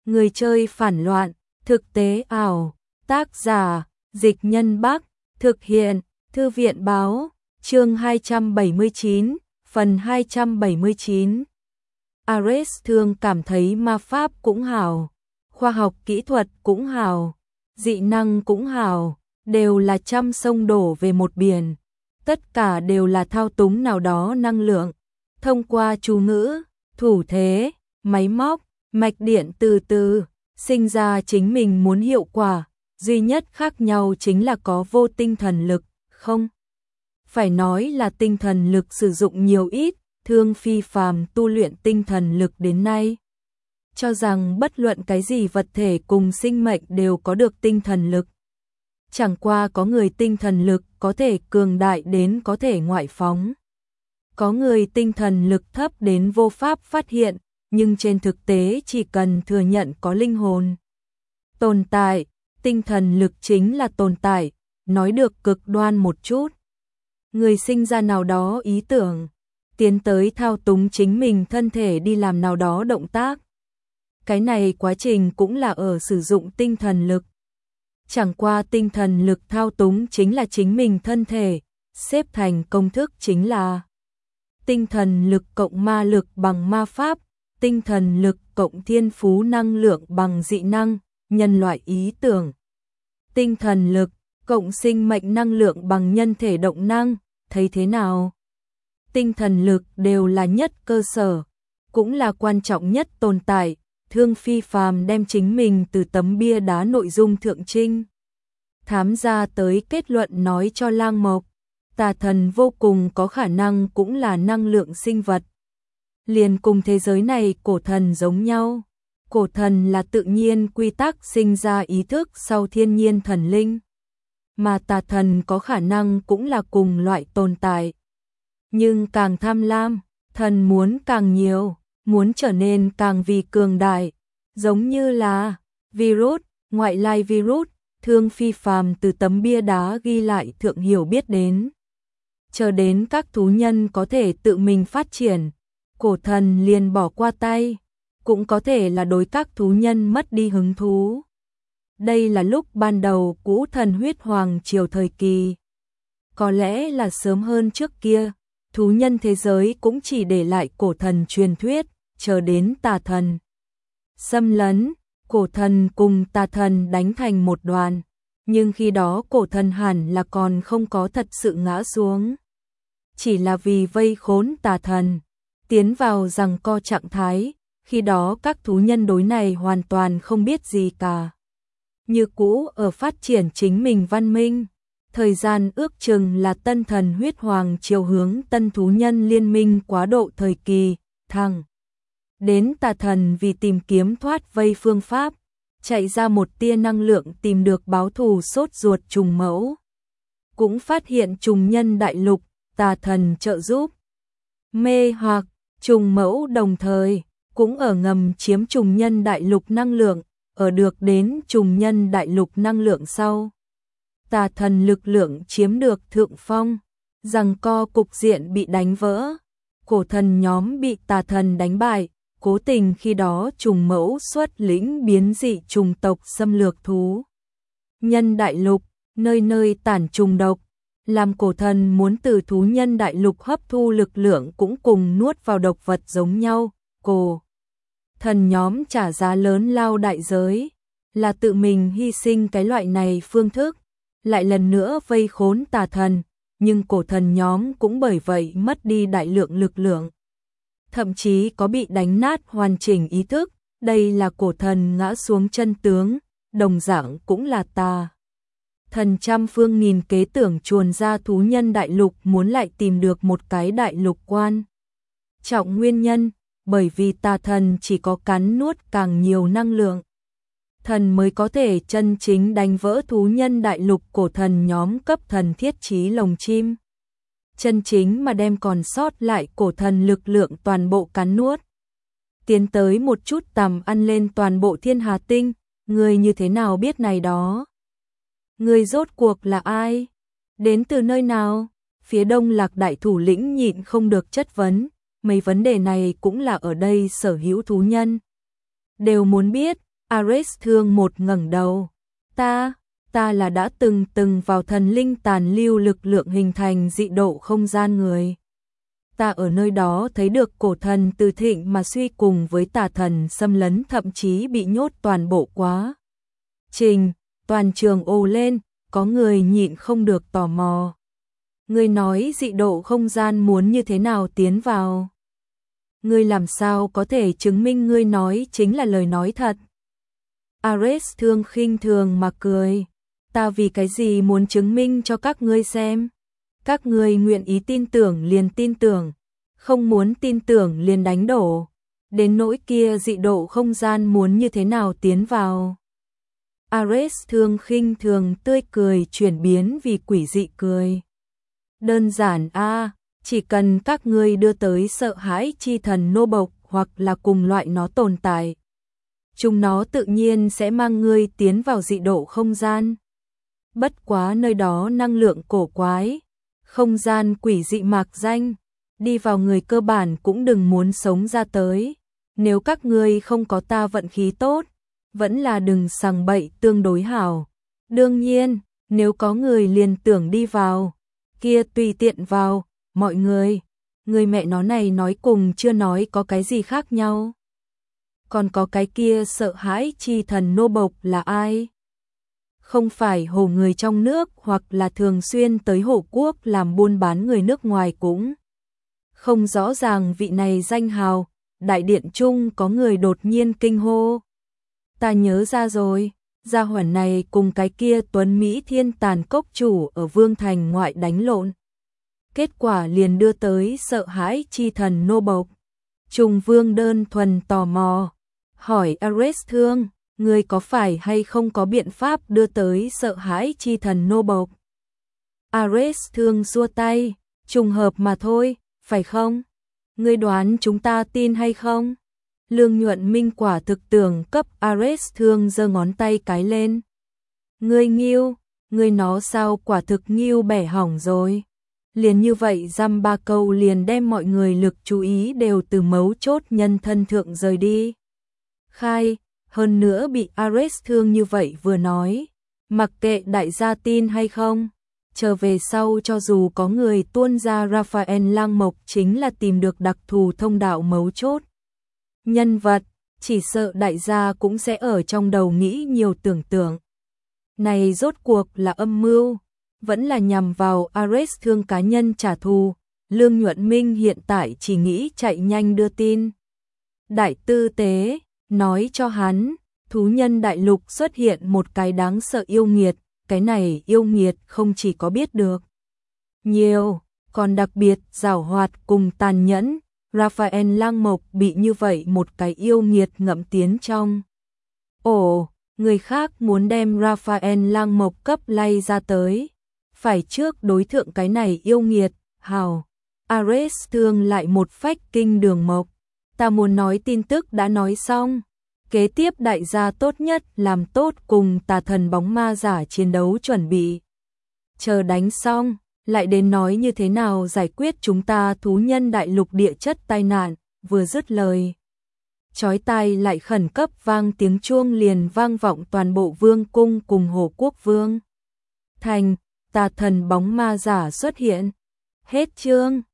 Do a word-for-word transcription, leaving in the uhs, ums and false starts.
Người chơi phản loạn, thực tế ảo, tác giả, Dịch Nhân Bắc, thực hiện, Thư viện báo, chương hai trăm bảy mươi chín, phần hai trăm bảy mươi chín. Ares thường cảm thấy ma pháp cũng hảo, khoa học kỹ thuật cũng hảo, dị năng cũng hảo, đều là trăm sông đổ về một biển. Tất cả đều là thao túng nào đó năng lượng, thông qua chú ngữ, thủ thế, máy móc, mạch điện từ từ, sinh ra chính mình muốn hiệu quả, duy nhất khác nhau chính là có vô tinh thần lực, không? Phải nói là tinh thần lực sử dụng nhiều ít, Thương Phi phàm tu luyện tinh thần lực đến nay. Cho rằng bất luận cái gì vật thể cùng sinh mệnh đều có được tinh thần lực. Chẳng qua có người tinh thần lực có thể cường đại đến có thể ngoại phóng. Có người tinh thần lực thấp đến vô pháp phát hiện, nhưng trên thực tế chỉ cần thừa nhận có linh hồn tồn tại, tinh thần lực chính là tồn tại, nói được cực đoan một chút. Người sinh ra nào đó ý tưởng, tiến tới thao túng chính mình thân thể đi làm nào đó động tác. Cái này quá trình cũng là ở sử dụng tinh thần lực. Chẳng qua tinh thần lực thao túng chính là chính mình thân thể, xếp thành công thức chính là tinh thần lực cộng ma lực bằng ma pháp, tinh thần lực cộng thiên phú năng lượng bằng dị năng, nhân loại ý tưởng. Tinh thần lực cộng sinh mệnh năng lượng bằng nhân thể động năng, thấy thế nào? Tinh thần lực đều là nhất cơ sở, cũng là quan trọng nhất tồn tại. Thương Phi phàm đem chính mình từ tấm bia đá nội dung thượng trinh thám ra tới kết luận nói cho Lang Mộc, tà thần vô cùng có khả năng cũng là năng lượng sinh vật. Liền cùng thế giới này cổ thần giống nhau, cổ thần là tự nhiên quy tắc sinh ra ý thức sau thiên nhiên thần linh, mà tà thần có khả năng cũng là cùng loại tồn tại. Nhưng càng tham lam, thần muốn càng nhiều, muốn trở nên càng vì cường đại, giống như là virus, ngoại lai virus, Thương Phi phàm từ tấm bia đá ghi lại thượng hiểu biết đến. Chờ đến các thú nhân có thể tự mình phát triển, cổ thần liền bỏ qua tay, cũng có thể là đối các thú nhân mất đi hứng thú. Đây là lúc ban đầu cũ thần huyết hoàng triều thời kỳ. Có lẽ là sớm hơn trước kia, thú nhân thế giới cũng chỉ để lại cổ thần truyền thuyết, chờ đến tà thần xâm lấn, cổ thần cùng tà thần đánh thành một đoàn, nhưng khi đó cổ thần hẳn là còn không có thật sự ngã xuống. Chỉ là vì vây khốn tà thần, tiến vào giằng co trạng thái, khi đó các thú nhân đối này hoàn toàn không biết gì cả. Như cũ ở phát triển chính mình văn minh, thời gian ước chừng là tân thần huyết hoàng triều hướng tân thú nhân liên minh quá độ thời kỳ, thẳng đến tà thần vì tìm kiếm thoát vây phương pháp, chạy ra một tia năng lượng tìm được báo thù sốt ruột trùng mẫu. Cũng phát hiện trùng nhân đại lục, tà thần trợ giúp. Mê hoặc, trùng mẫu đồng thời, cũng ở ngầm chiếm trùng nhân đại lục năng lượng, ở được đến trùng nhân đại lục năng lượng sau. Tà thần lực lượng chiếm được thượng phong, giằng co cục diện bị đánh vỡ, cổ thần nhóm bị tà thần đánh bại. Cố tình khi đó trùng mẫu xuất lĩnh biến dị trùng tộc xâm lược thú nhân đại lục, nơi nơi tản trùng độc, làm cổ thần muốn từ thú nhân đại lục hấp thu lực lượng cũng cùng nuốt vào độc vật giống nhau. Cổ thần nhóm trả giá lớn lao đại giới, là tự mình hy sinh cái loại này phương thức, lại lần nữa vây khốn tà thần, nhưng cổ thần nhóm cũng bởi vậy mất đi đại lượng lực lượng. Thậm chí có bị đánh nát hoàn chỉnh ý thức, đây là cổ thần ngã xuống chân tướng, đồng dạng cũng là tà thần trăm phương nghìn kế tưởng chuồn ra thú nhân đại lục muốn lại tìm được một cái đại lục quan. Trọng nguyên nhân, bởi vì tà thần chỉ có cắn nuốt càng nhiều năng lượng, thần mới có thể chân chính đánh vỡ thú nhân đại lục. Cổ thần nhóm cấp thần thiết trí lồng chim, chân chính mà đem còn sót lại cổ thần lực lượng toàn bộ cắn nuốt. Tiến tới một chút tầm ăn lên toàn bộ thiên hà tinh, người như thế nào biết này đó? Người rốt cuộc là ai? Đến từ nơi nào? Phía Đông Lạc đại thủ lĩnh nhịn không được chất vấn, mấy vấn đề này cũng là ở đây sở hữu thú nhân đều muốn biết, Ares thương một ngẩng đầu. Ta, ta là đã từng từng vào thần linh tàn lưu lực lượng hình thành dị độ không gian người. Ta ở nơi đó thấy được cổ thần từ thịnh mà suy cùng với tà thần xâm lấn thậm chí bị nhốt toàn bộ quá. Trình, toàn trường ồ lên, có người nhịn không được tò mò. Ngươi nói dị độ không gian muốn như thế nào tiến vào? Ngươi làm sao có thể chứng minh ngươi nói chính là lời nói thật? Ares thương khinh thường mà cười. Ta vì cái gì muốn chứng minh cho các ngươi xem? Các ngươi nguyện ý tin tưởng liền tin tưởng, không muốn tin tưởng liền đánh đổ. Đến nỗi kia dị độ không gian muốn như thế nào tiến vào? Ares thương khinh thường tươi cười chuyển biến vì quỷ dị cười. Đơn giản a, à, chỉ cần các ngươi đưa tới sợ hãi chi thần nô bộc hoặc là cùng loại nó tồn tại, chúng nó tự nhiên sẽ mang ngươi tiến vào dị độ không gian. Bất quá nơi đó năng lượng cổ quái, không gian quỷ dị mạc danh, đi vào người cơ bản cũng đừng muốn sống ra tới. Nếu các ngươi không có ta vận khí tốt, vẫn là đừng sằng bậy tương đối hảo. Đương nhiên, nếu có người liền tưởng đi vào, kia tùy tiện vào, mọi người, người mẹ nó này nói cùng chưa nói có cái gì khác nhau. Còn có cái kia sợ hãi chi thần nô bộc là ai? Không phải hồ người trong nước hoặc là thường xuyên tới Hổ Quốc làm buôn bán người nước ngoài cũng không rõ ràng vị này danh hào. Đại điện chung có người đột nhiên kinh hô. Ta nhớ ra rồi, gia hỏa này cùng cái kia tuấn Mỹ thiên tàn cốc chủ ở Vương Thành ngoại đánh lộn. Kết quả liền đưa tới sợ hãi chi thần nô bộc. Trùng Vương đơn thuần tò mò, hỏi Ares thương, người có phải hay không có biện pháp đưa tới sợ hãi chi thần nô bộc? Ares thương xua tay, trùng hợp mà thôi, phải không? Ngươi đoán chúng ta tin hay không? Lương Nhuận Minh quả thực tưởng cấp Ares thương giơ ngón tay cái lên. Ngươi nghiêu, ngươi nó sao quả thực nghiêu bẻ hỏng rồi. Liền như vậy dăm ba câu liền đem mọi người lực chú ý đều từ mấu chốt nhân thân thượng rời đi. Khai, hơn nữa bị Ares thương như vậy vừa nói, mặc kệ đại gia tin hay không, trở về sau cho dù có người tuôn ra Raphael Lang Mộc chính là tìm được đặc thù thông đạo mấu chốt. Nhân vật, chỉ sợ đại gia cũng sẽ ở trong đầu nghĩ nhiều tưởng tượng. Này rốt cuộc là âm mưu, vẫn là nhằm vào Ares thương cá nhân trả thù. Lương Nhuận Minh hiện tại chỉ nghĩ chạy nhanh đưa tin. Đại tư tế, nói cho hắn, thú nhân đại lục xuất hiện một cái đáng sợ yêu nghiệt, cái này yêu nghiệt không chỉ có biết được nhiều, còn đặc biệt giảo hoạt cùng tàn nhẫn. Raphael Lang Mộc bị như vậy một cái yêu nghiệt ngậm tiến trong. Ồ, người khác muốn đem Raphael Lang Mộc cấp lay ra tới, phải trước đối thượng cái này yêu nghiệt. Hào, Ares thương lại một phách kinh đường mộc. Ta muốn nói tin tức đã nói xong. Kế tiếp đại gia tốt nhất làm tốt cùng tà thần bóng ma giả chiến đấu chuẩn bị. Chờ đánh xong, lại đến nói như thế nào giải quyết chúng ta thú nhân đại lục địa chất tai nạn. Vừa dứt lời, chói tai lại khẩn cấp vang tiếng chuông liền vang vọng toàn bộ vương cung cùng Hồ Quốc Vương Thành. Tà thần bóng ma giả xuất hiện. Hết chương.